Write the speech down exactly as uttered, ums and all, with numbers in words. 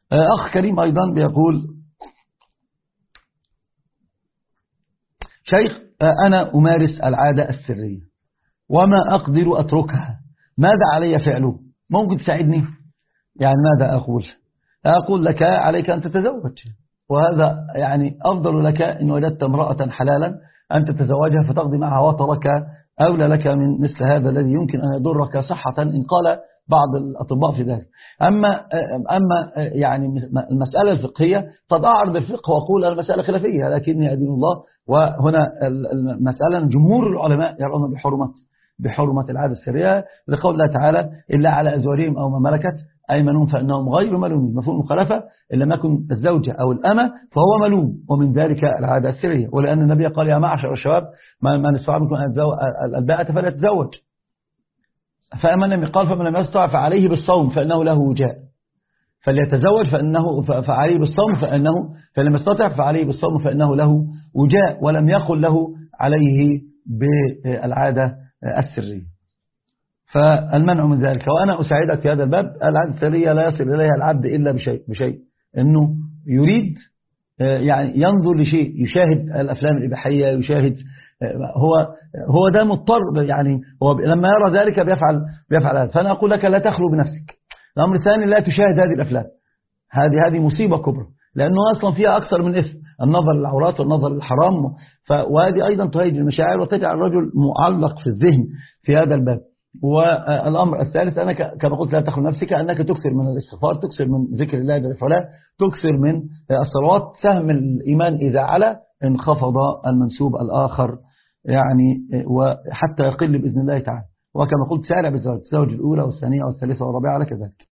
أخ كريم أيضا بيقول: شيخ، أنا أمارس العادة السرية وما أقدر أتركها، ماذا علي فعله؟ ممكن تساعدني؟ يعني ماذا أقول؟ أقول لك: عليك أن تتزوج، وهذا يعني أفضل لك إن وجدت امرأة حلالا أن تتزوجها فتقضي معها وطرك، أولى لك من مثل هذا الذي يمكن أن يضرك صحة، إن قال بعض الأطباء في ذلك. أما أما يعني المسألة الفقهية قد أعرض الفقه وأقول المسألة خلافية لكني أدين الله، وهنا المسألة جمهور العلماء يرون بحرمة بحرمة العادة السرية لقول الله تعالى: إلا على أزواجهم أو ما ملكت أيمانهم فإنهم غير ملومين. مفهوم المخالفة: إن لم يكن الزوجة أو الأمة فهو ملوم، ومن ذلك العادة السرية. ولأن النبي قال: يا معشر الشباب من استطاع منكم الباءة فليتزوج، فمن لم يقال فمن لم يستطع فعليه بالصوم فإنه له وجاء، فليتزوج فإنه فعليه بالصوم فإنه فلم يستطع فعليه بالصوم فإنه له وجاء، ولم يقل له عليه بالعادة السرية. فالمنع من ذلك. وأنا أساعدك في هذا الباب. العادة السرية لا يصل إليها العبد إلا بشيء بشيء إنه يريد يعني ينظر لشيء، يشاهد الأفلام الإباحية، يشاهد، هو هو ده مضطر، يعني هو لما يرى ذلك بيفعل بيفعل هذا. فأنا أقول لك: لا تخلو بنفسك. الأمر الثاني: لا تشاهد هذه الأفلام، هذه هذه مصيبة كبرى، لأنه أصلا فيها أكثر من اسم: النظر للعورات والنظر للحرام، وهذه أيضا تهيج المشاعر وتجعل الرجل معلق في الذهن في هذا الباب. والأمر الثالث: أنا كما قلت لا تخلو نفسك، أنك تكثر من الاستغفار، تكثر من ذكر الله جل وعلا، تكثر من الصلوات. سهم الإيمان إذا علا انخفض المنسوب الآخر، يعني وحتى يقل بإذن الله تعالى. وكما قلت: سارع بالزواج، الزوج الأولى والثانية والثالثة والرابعة على كذلك.